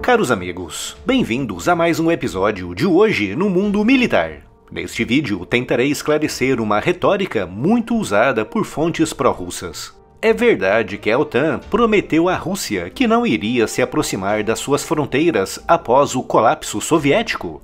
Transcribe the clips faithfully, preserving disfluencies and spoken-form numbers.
Caros amigos, bem-vindos a mais um episódio de Hoje no Mundo Militar. Neste vídeo tentarei esclarecer uma retórica muito usada por fontes pró-russas. É verdade que a OTAN prometeu à Rússia que não iria se aproximar das suas fronteiras após o colapso soviético?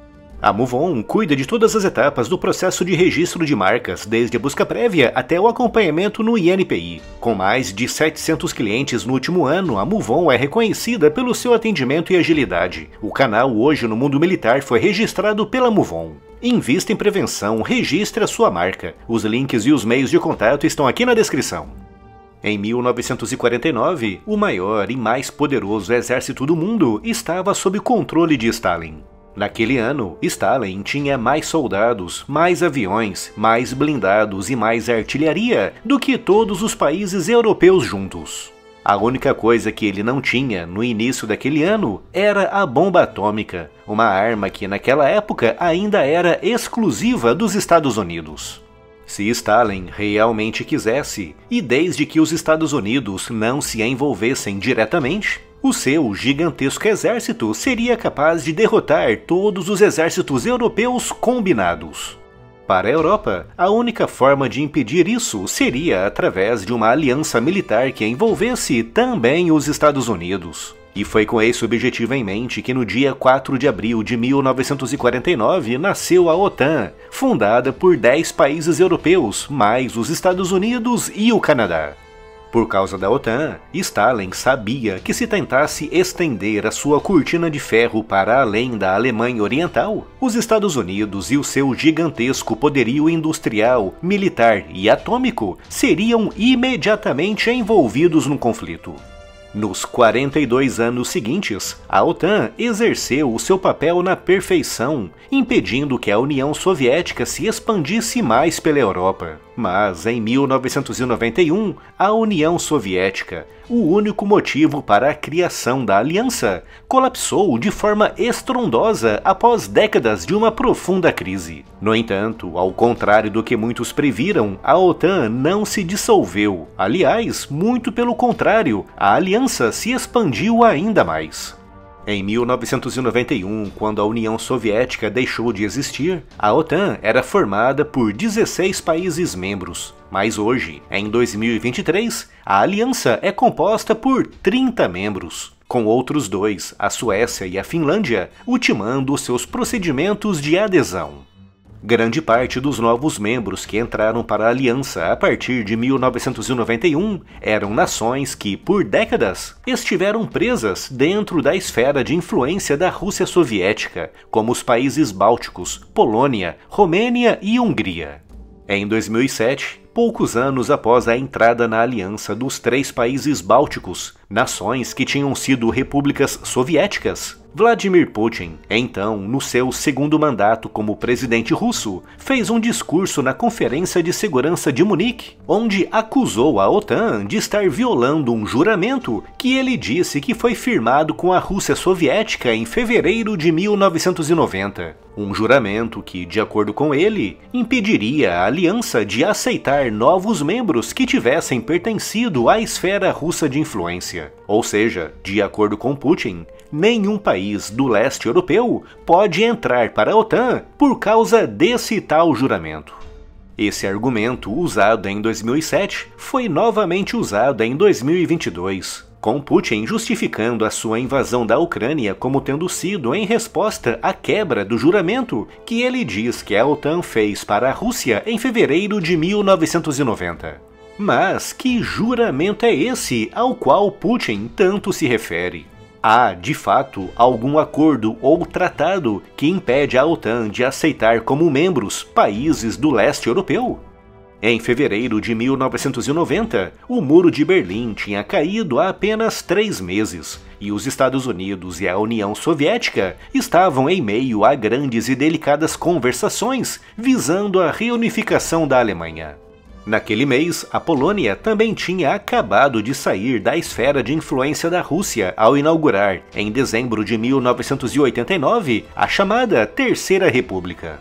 A MoveOn cuida de todas as etapas do processo de registro de marcas, desde a busca prévia até o acompanhamento no I N P I. Com mais de setecentos clientes no último ano, a MoveOn é reconhecida pelo seu atendimento e agilidade. O canal Hoje no Mundo Militar foi registrado pela MoveOn. Invista em prevenção, registre a sua marca. Os links e os meios de contato estão aqui na descrição. Em mil novecentos e quarenta e nove, o maior e mais poderoso exército do mundo estava sob controle de Stalin. Naquele ano, Stalin tinha mais soldados, mais aviões, mais blindados e mais artilharia do que todos os países europeus juntos. A única coisa que ele não tinha no início daquele ano era a bomba atômica, uma arma que naquela época ainda era exclusiva dos Estados Unidos. Se Stalin realmente quisesse, e desde que os Estados Unidos não se envolvessem diretamente, o seu gigantesco exército seria capaz de derrotar todos os exércitos europeus combinados. Para a Europa, a única forma de impedir isso seria através de uma aliança militar que envolvesse também os Estados Unidos. E foi com esse objetivo em mente que no dia quatro de abril de mil novecentos e quarenta e nove nasceu a OTAN, fundada por dez países europeus, mais os Estados Unidos e o Canadá. Por causa da OTAN, Stalin sabia que se tentasse estender a sua cortina de ferro para além da Alemanha Oriental, os Estados Unidos e o seu gigantesco poderio industrial, militar e atômico seriam imediatamente envolvidos no conflito. Nos quarenta e dois anos seguintes, a OTAN exerceu o seu papel na perfeição, impedindo que a União Soviética se expandisse mais pela Europa. Mas, em mil novecentos e noventa e um, a União Soviética, o único motivo para a criação da aliança, colapsou de forma estrondosa após décadas de uma profunda crise. No entanto, ao contrário do que muitos previram, a OTAN não se dissolveu. Aliás, muito pelo contrário, a aliança se expandiu ainda mais. Em mil novecentos e noventa e um, quando a União Soviética deixou de existir, a OTAN era formada por dezesseis países membros. Mas hoje, em dois mil e vinte e três, a aliança é composta por trinta membros, com outros dois, a Suécia e a Finlândia, ultimando seus procedimentos de adesão. Grande parte dos novos membros que entraram para a aliança a partir de mil novecentos e noventa e um eram nações que, por décadas, estiveram presas dentro da esfera de influência da Rússia Soviética, como os países bálticos, Polônia, Romênia e Hungria. Em dois mil e sete, poucos anos após a entrada na aliança dos três países bálticos, nações que tinham sido repúblicas soviéticas, Vladimir Putin, então no seu segundo mandato como presidente russo, fez um discurso na Conferência de Segurança de Munique, onde acusou a OTAN de estar violando um juramento que ele disse que foi firmado com a Rússia Soviética em fevereiro de mil novecentos e noventa. Um juramento que, de acordo com ele, impediria a aliança de aceitar novos membros que tivessem pertencido à esfera russa de influência. Ou seja, de acordo com Putin, nenhum país do leste europeu pode entrar para a OTAN por causa desse tal juramento. Esse argumento, usado em dois mil e sete, foi novamente usado em dois mil e vinte e dois, com Putin justificando a sua invasão da Ucrânia como tendo sido em resposta à quebra do juramento que ele diz que a OTAN fez para a Rússia em fevereiro de mil novecentos e noventa. Mas que juramento é esse ao qual Putin tanto se refere? Há, de fato, algum acordo ou tratado que impede a OTAN de aceitar como membros países do leste europeu? Em fevereiro de mil novecentos e noventa, o Muro de Berlim tinha caído há apenas três meses, e os Estados Unidos e a União Soviética estavam em meio a grandes e delicadas conversações visando a reunificação da Alemanha. Naquele mês, a Polônia também tinha acabado de sair da esfera de influência da Rússia ao inaugurar, em dezembro de mil novecentos e oitenta e nove, a chamada Terceira República.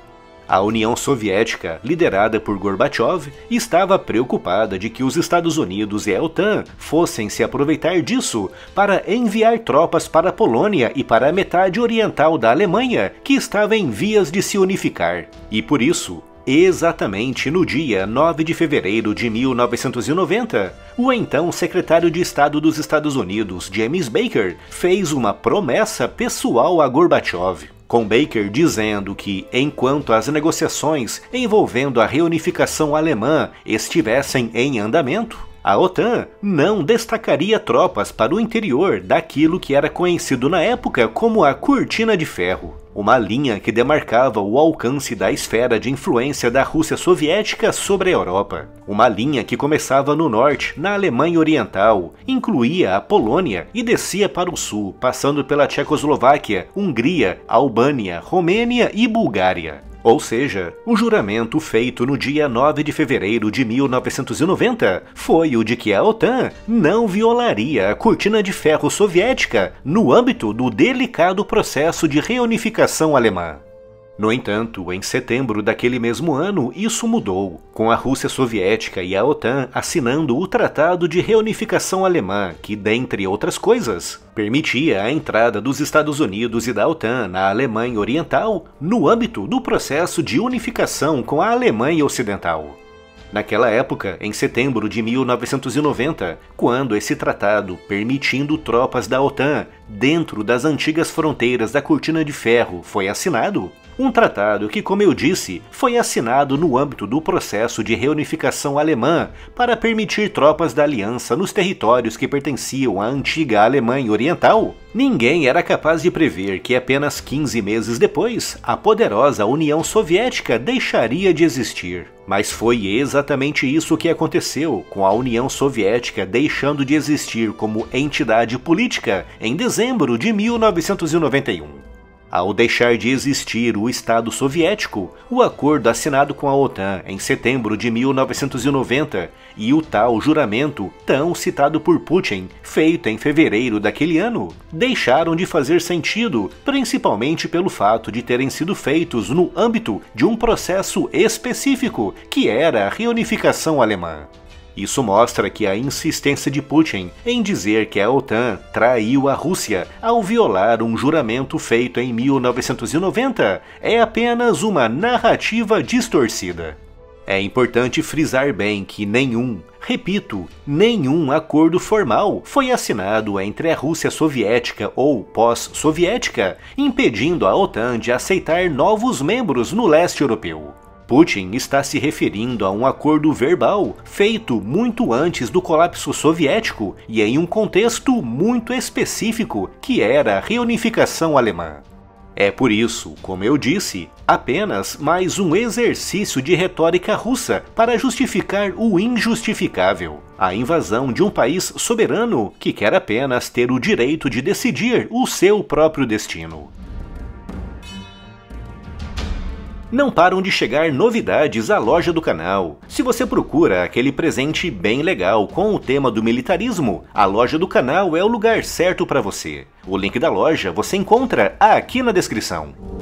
A União Soviética, liderada por Gorbachev, estava preocupada de que os Estados Unidos e a OTAN fossem se aproveitar disso para enviar tropas para a Polônia e para a metade oriental da Alemanha, que estava em vias de se unificar. E por isso, exatamente no dia nove de fevereiro de mil novecentos e noventa, o então secretário de Estado dos Estados Unidos, James Baker, fez uma promessa pessoal a Gorbachev, com Baker dizendo que, enquanto as negociações envolvendo a reunificação alemã estivessem em andamento, a OTAN não destacaria tropas para o interior daquilo que era conhecido na época como a Cortina de Ferro, uma linha que demarcava o alcance da esfera de influência da Rússia Soviética sobre a Europa. Uma linha que começava no norte, na Alemanha Oriental, incluía a Polônia e descia para o sul, passando pela Tchecoslováquia, Hungria, Albânia, Romênia e Bulgária. Ou seja, o juramento feito no dia nove de fevereiro de mil novecentos e noventa foi o de que a OTAN não violaria a Cortina de Ferro soviética no âmbito do delicado processo de reunificação alemã. No entanto, em setembro daquele mesmo ano, isso mudou, com a Rússia Soviética e a OTAN assinando o Tratado de Reunificação Alemã, que, dentre outras coisas, permitia a entrada dos Estados Unidos e da OTAN na Alemanha Oriental no âmbito do processo de unificação com a Alemanha Ocidental. Naquela época, em setembro de mil novecentos e noventa, quando esse tratado, permitindo tropas da OTAN dentro das antigas fronteiras da Cortina de Ferro, foi assinado, um tratado que, como eu disse, foi assinado no âmbito do processo de reunificação alemã para permitir tropas da aliança nos territórios que pertenciam à antiga Alemanha Oriental, ninguém era capaz de prever que apenas quinze meses depois, a poderosa União Soviética deixaria de existir. Mas foi exatamente isso que aconteceu, com a União Soviética deixando de existir como entidade política em dezembro de mil novecentos e noventa e um. Ao deixar de existir o Estado Soviético, o acordo assinado com a OTAN em setembro de mil novecentos e noventa e o tal juramento, tão citado por Putin, feito em fevereiro daquele ano, deixaram de fazer sentido, principalmente pelo fato de terem sido feitos no âmbito de um processo específico, que era a reunificação alemã. Isso mostra que a insistência de Putin em dizer que a OTAN traiu a Rússia ao violar um juramento feito em mil novecentos e noventa é apenas uma narrativa distorcida. É importante frisar bem que nenhum, repito, nenhum acordo formal foi assinado entre a Rússia soviética ou pós-soviética, impedindo a OTAN de aceitar novos membros no leste europeu. Putin está se referindo a um acordo verbal feito muito antes do colapso soviético e em um contexto muito específico, que era a reunificação alemã. É por isso, como eu disse, apenas mais um exercício de retórica russa para justificar o injustificável, a invasão de um país soberano que quer apenas ter o direito de decidir o seu próprio destino. Não param de chegar novidades à loja do canal. Se você procura aquele presente bem legal com o tema do militarismo, a loja do canal é o lugar certo para você. O link da loja você encontra aqui na descrição.